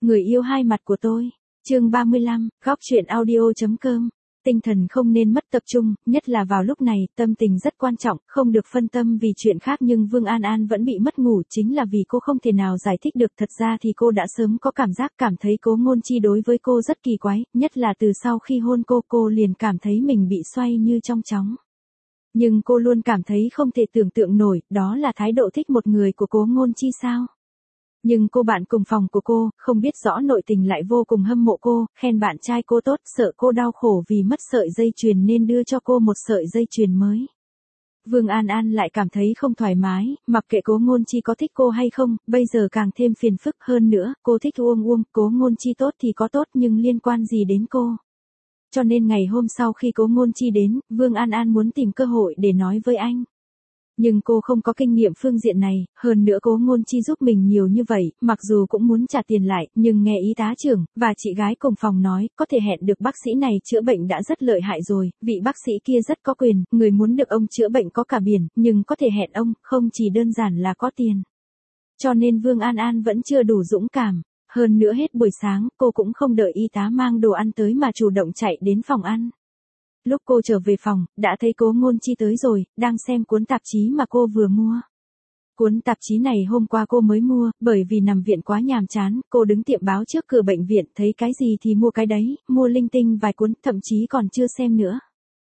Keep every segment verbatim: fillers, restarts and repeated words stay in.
Người yêu hai mặt của tôi. Chương ba mươi lăm, góc truyện audio.com. Tinh thần không nên mất tập trung, nhất là vào lúc này, tâm tình rất quan trọng, không được phân tâm vì chuyện khác, nhưng Vương An An vẫn bị mất ngủ chính là vì cô không thể nào giải thích được. Thật ra thì cô đã sớm có cảm giác cảm thấy Cố Ngôn Chi đối với cô rất kỳ quái, nhất là từ sau khi hôn cô, cô liền cảm thấy mình bị xoay như trong chóng. Nhưng cô luôn cảm thấy không thể tưởng tượng nổi, đó là thái độ thích một người của Cố Ngôn Chi sao? Nhưng cô bạn cùng phòng của cô, không biết rõ nội tình lại vô cùng hâm mộ cô, khen bạn trai cô tốt, sợ cô đau khổ vì mất sợi dây chuyền nên đưa cho cô một sợi dây chuyền mới. Vương An An lại cảm thấy không thoải mái, mặc kệ Cố Ngôn Chi có thích cô hay không, bây giờ càng thêm phiền phức hơn nữa, cô thích Uông Uông, Cố Ngôn Chi tốt thì có tốt nhưng liên quan gì đến cô. Cho nên ngày hôm sau khi Cố Ngôn Chi đến, Vương An An muốn tìm cơ hội để nói với anh. Nhưng cô không có kinh nghiệm phương diện này, hơn nữa Cố Ngôn Chi giúp mình nhiều như vậy, mặc dù cũng muốn trả tiền lại, nhưng nghe y tá trưởng và chị gái cùng phòng nói, có thể hẹn được bác sĩ này chữa bệnh đã rất lợi hại rồi, vị bác sĩ kia rất có quyền, người muốn được ông chữa bệnh có cả biển, nhưng có thể hẹn ông, không chỉ đơn giản là có tiền. Cho nên Vương An An vẫn chưa đủ dũng cảm, hơn nữa hết buổi sáng, cô cũng không đợi y tá mang đồ ăn tới mà chủ động chạy đến phòng ăn. Lúc cô trở về phòng, đã thấy Cố Ngôn Chi tới rồi, đang xem cuốn tạp chí mà cô vừa mua. Cuốn tạp chí này hôm qua cô mới mua, bởi vì nằm viện quá nhàm chán, cô đứng tiệm báo trước cửa bệnh viện, thấy cái gì thì mua cái đấy, mua linh tinh vài cuốn, thậm chí còn chưa xem nữa.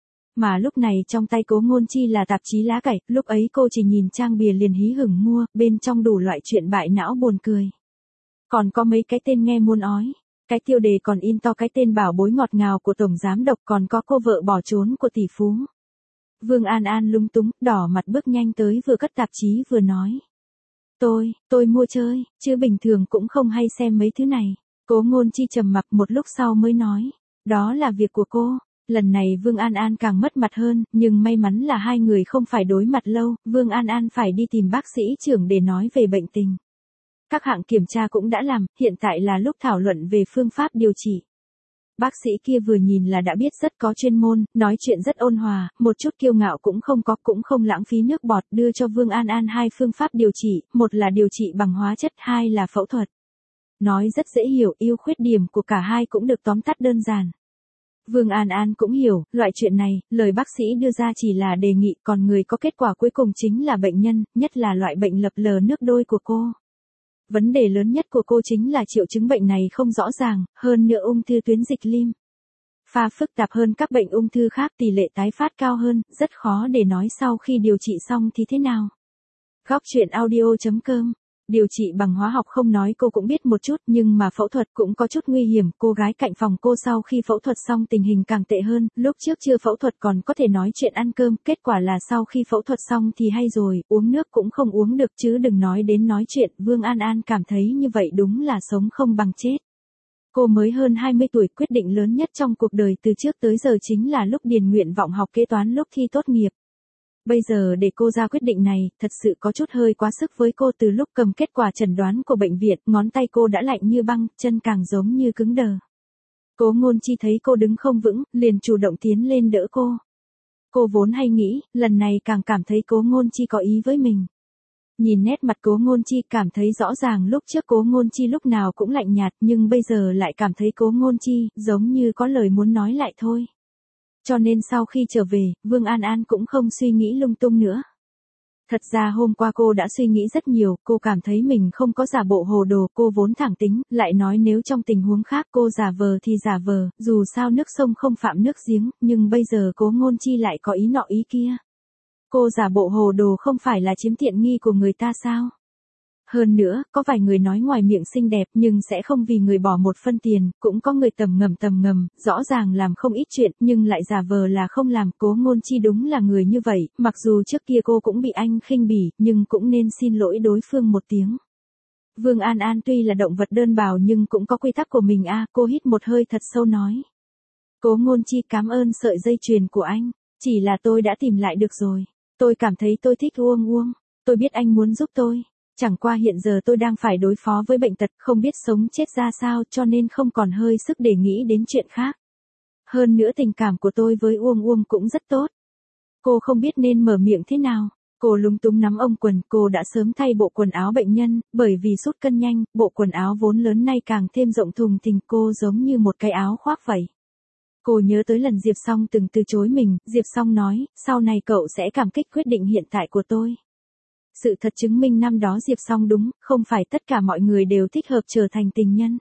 Mà lúc này trong tay Cố Ngôn Chi là tạp chí lá cải, lúc ấy cô chỉ nhìn trang bìa liền hí hửng mua, bên trong đủ loại chuyện bại não buồn cười. Còn có mấy cái tên nghe muôn ói. Cái tiêu đề còn in to cái tên bảo bối ngọt ngào của tổng giám đốc, còn có cô vợ bỏ trốn của tỷ phú. Vương An An lúng túng, đỏ mặt bước nhanh tới vừa cất tạp chí vừa nói. Tôi, tôi mua chơi, chứ bình thường cũng không hay xem mấy thứ này. Cố Ngôn Chi trầm mặc một lúc sau mới nói. Đó là việc của cô. Lần này Vương An An càng mất mặt hơn, nhưng may mắn là hai người không phải đối mặt lâu, Vương An An phải đi tìm bác sĩ trưởng để nói về bệnh tình. Các hạng kiểm tra cũng đã làm, hiện tại là lúc thảo luận về phương pháp điều trị. Bác sĩ kia vừa nhìn là đã biết rất có chuyên môn, nói chuyện rất ôn hòa, một chút kiêu ngạo cũng không có, cũng không lãng phí nước bọt, đưa cho Vương An An hai phương pháp điều trị, một là điều trị bằng hóa chất, hai là phẫu thuật. Nói rất dễ hiểu, ưu khuyết điểm của cả hai cũng được tóm tắt đơn giản. Vương An An cũng hiểu, loại chuyện này, lời bác sĩ đưa ra chỉ là đề nghị, còn người có kết quả cuối cùng chính là bệnh nhân, nhất là loại bệnh lập lờ nước đôi của cô. Vấn đề lớn nhất của cô chính là triệu chứng bệnh này không rõ ràng, hơn nữa ung thư tuyến dịch lim. Pha phức tạp hơn các bệnh ung thư khác, tỷ lệ tái phát cao hơn, rất khó để nói sau khi điều trị xong thì thế nào. Góc truyện audio.com. Điều trị bằng hóa học không nói cô cũng biết một chút, nhưng mà phẫu thuật cũng có chút nguy hiểm, cô gái cạnh phòng cô sau khi phẫu thuật xong tình hình càng tệ hơn, lúc trước chưa phẫu thuật còn có thể nói chuyện ăn cơm, kết quả là sau khi phẫu thuật xong thì hay rồi, uống nước cũng không uống được chứ đừng nói đến nói chuyện, Vương An An cảm thấy như vậy đúng là sống không bằng chết. Cô mới hơn hai mươi tuổi, quyết định lớn nhất trong cuộc đời từ trước tới giờ chính là lúc điền nguyện vọng học kế toán lúc thi tốt nghiệp. Bây giờ để cô ra quyết định này, thật sự có chút hơi quá sức với cô. Từ lúc cầm kết quả chẩn đoán của bệnh viện, ngón tay cô đã lạnh như băng, chân càng giống như cứng đờ. Cố Ngôn Chi thấy cô đứng không vững, liền chủ động tiến lên đỡ cô. Cô vốn hay nghĩ, lần này càng cảm thấy Cố Ngôn Chi có ý với mình. Nhìn nét mặt Cố Ngôn Chi cảm thấy rõ ràng lúc trước Cố Ngôn Chi lúc nào cũng lạnh nhạt, nhưng bây giờ lại cảm thấy Cố Ngôn Chi giống như có lời muốn nói lại thôi. Cho nên sau khi trở về, Vương An An cũng không suy nghĩ lung tung nữa. Thật ra hôm qua cô đã suy nghĩ rất nhiều, cô cảm thấy mình không có giả bộ hồ đồ, cô vốn thẳng tính, lại nói nếu trong tình huống khác cô giả vờ thì giả vờ, dù sao nước sông không phạm nước giếng, nhưng bây giờ Cố Ngôn Chi lại có ý nọ ý kia. Cô giả bộ hồ đồ không phải là chiếm tiện nghi của người ta sao? Hơn nữa, có vài người nói ngoài miệng xinh đẹp nhưng sẽ không vì người bỏ một phân tiền, cũng có người tầm ngầm tầm ngầm, rõ ràng làm không ít chuyện nhưng lại giả vờ là không làm. Cố Ngôn Chi đúng là người như vậy, mặc dù trước kia cô cũng bị anh khinh bỉ, nhưng cũng nên xin lỗi đối phương một tiếng. Vương An An tuy là động vật đơn bào nhưng cũng có quy tắc của mình a. À, cô hít một hơi thật sâu nói. Cố Ngôn Chi cảm ơn sợi dây chuyền của anh, chỉ là tôi đã tìm lại được rồi. Tôi cảm thấy tôi thích Uông Uông, tôi biết anh muốn giúp tôi. Chẳng qua hiện giờ tôi đang phải đối phó với bệnh tật, không biết sống chết ra sao cho nên không còn hơi sức để nghĩ đến chuyện khác. Hơn nữa tình cảm của tôi với Uông Uông cũng rất tốt. Cô không biết nên mở miệng thế nào. Cô lúng túng nắm ống quần, cô đã sớm thay bộ quần áo bệnh nhân, bởi vì sút cân nhanh, bộ quần áo vốn lớn nay càng thêm rộng thùng thình, cô giống như một cái áo khoác vậy. Cô nhớ tới lần Diệp Song từng từ chối mình, Diệp Song nói, sau này cậu sẽ cảm kích quyết định hiện tại của tôi. Sự thật chứng minh năm đó Diệp Song đúng, không phải tất cả mọi người đều thích hợp trở thành tình nhân.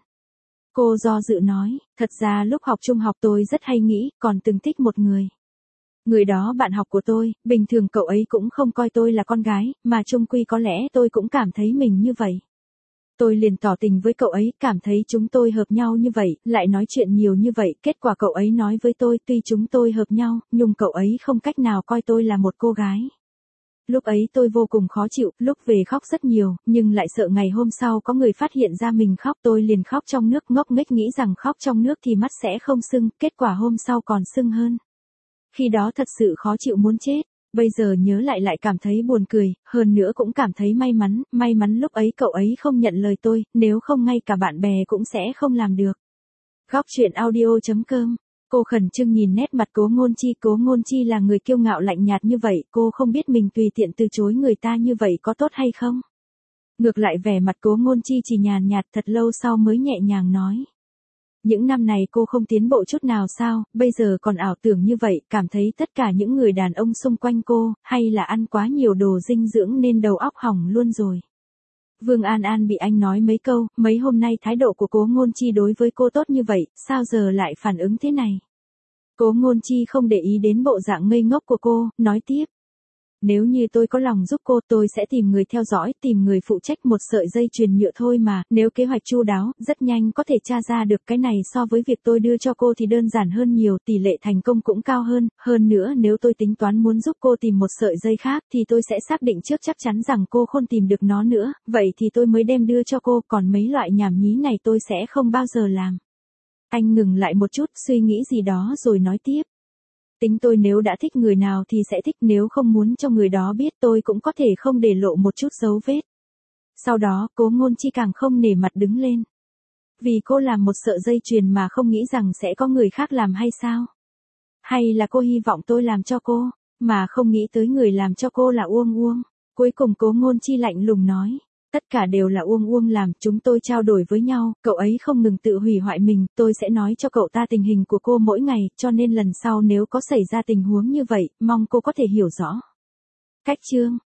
Cô do dự nói, thật ra lúc học trung học tôi rất hay nghĩ, còn từng thích một người. Người đó bạn học của tôi, bình thường cậu ấy cũng không coi tôi là con gái, mà chung quy có lẽ tôi cũng cảm thấy mình như vậy. Tôi liền tỏ tình với cậu ấy, cảm thấy chúng tôi hợp nhau như vậy, lại nói chuyện nhiều như vậy, kết quả cậu ấy nói với tôi, tuy chúng tôi hợp nhau, nhưng cậu ấy không cách nào coi tôi là một cô gái. Lúc ấy tôi vô cùng khó chịu, lúc về khóc rất nhiều, nhưng lại sợ ngày hôm sau có người phát hiện ra mình khóc, tôi liền khóc trong nước, ngốc nghếch nghĩ rằng khóc trong nước thì mắt sẽ không sưng, kết quả hôm sau còn sưng hơn. Khi đó thật sự khó chịu muốn chết, bây giờ nhớ lại lại cảm thấy buồn cười, hơn nữa cũng cảm thấy may mắn, may mắn lúc ấy cậu ấy không nhận lời tôi, nếu không ngay cả bạn bè cũng sẽ không làm được. Góc truyện audio chấm com. Cô khẩn trương nhìn nét mặt Cố Ngôn Chi, Cố Ngôn Chi là người kiêu ngạo lạnh nhạt như vậy, cô không biết mình tùy tiện từ chối người ta như vậy có tốt hay không. Ngược lại vẻ mặt Cố Ngôn Chi chỉ nhàn nhạt, thật lâu sau mới nhẹ nhàng nói. Những năm này cô không tiến bộ chút nào sao, bây giờ còn ảo tưởng như vậy, cảm thấy tất cả những người đàn ông xung quanh cô, hay là ăn quá nhiều đồ dinh dưỡng nên đầu óc hỏng luôn rồi. Vương An An bị anh nói mấy câu, mấy hôm nay thái độ của Cố Ngôn Chi đối với cô tốt như vậy, sao giờ lại phản ứng thế này? Cố Ngôn Chi không để ý đến bộ dạng ngây ngốc của cô, nói tiếp. Nếu như tôi có lòng giúp cô, tôi sẽ tìm người theo dõi, tìm người phụ trách một sợi dây chuyền nhựa thôi mà, nếu kế hoạch chu đáo, rất nhanh có thể tra ra được cái này so với việc tôi đưa cho cô thì đơn giản hơn nhiều, tỷ lệ thành công cũng cao hơn, hơn nữa nếu tôi tính toán muốn giúp cô tìm một sợi dây khác thì tôi sẽ xác định trước chắc chắn rằng cô không tìm được nó nữa, vậy thì tôi mới đem đưa cho cô, còn mấy loại nhảm nhí này tôi sẽ không bao giờ làm. Anh ngừng lại một chút, suy nghĩ gì đó rồi nói tiếp. Tính tôi nếu đã thích người nào thì sẽ thích, nếu không muốn cho người đó biết tôi cũng có thể không để lộ một chút dấu vết. Sau đó, Cố Ngôn Chi càng không nể mặt đứng lên. Vì cô làm một sợi dây chuyền mà không nghĩ rằng sẽ có người khác làm hay sao? Hay là cô hy vọng tôi làm cho cô, mà không nghĩ tới người làm cho cô là Uông Uông? Cuối cùng Cố Ngôn Chi lạnh lùng nói. Tất cả đều là Uông Uông làm, chúng tôi trao đổi với nhau, cậu ấy không ngừng tự hủy hoại mình, tôi sẽ nói cho cậu ta tình hình của cô mỗi ngày, cho nên lần sau nếu có xảy ra tình huống như vậy, mong cô có thể hiểu rõ. Cách chương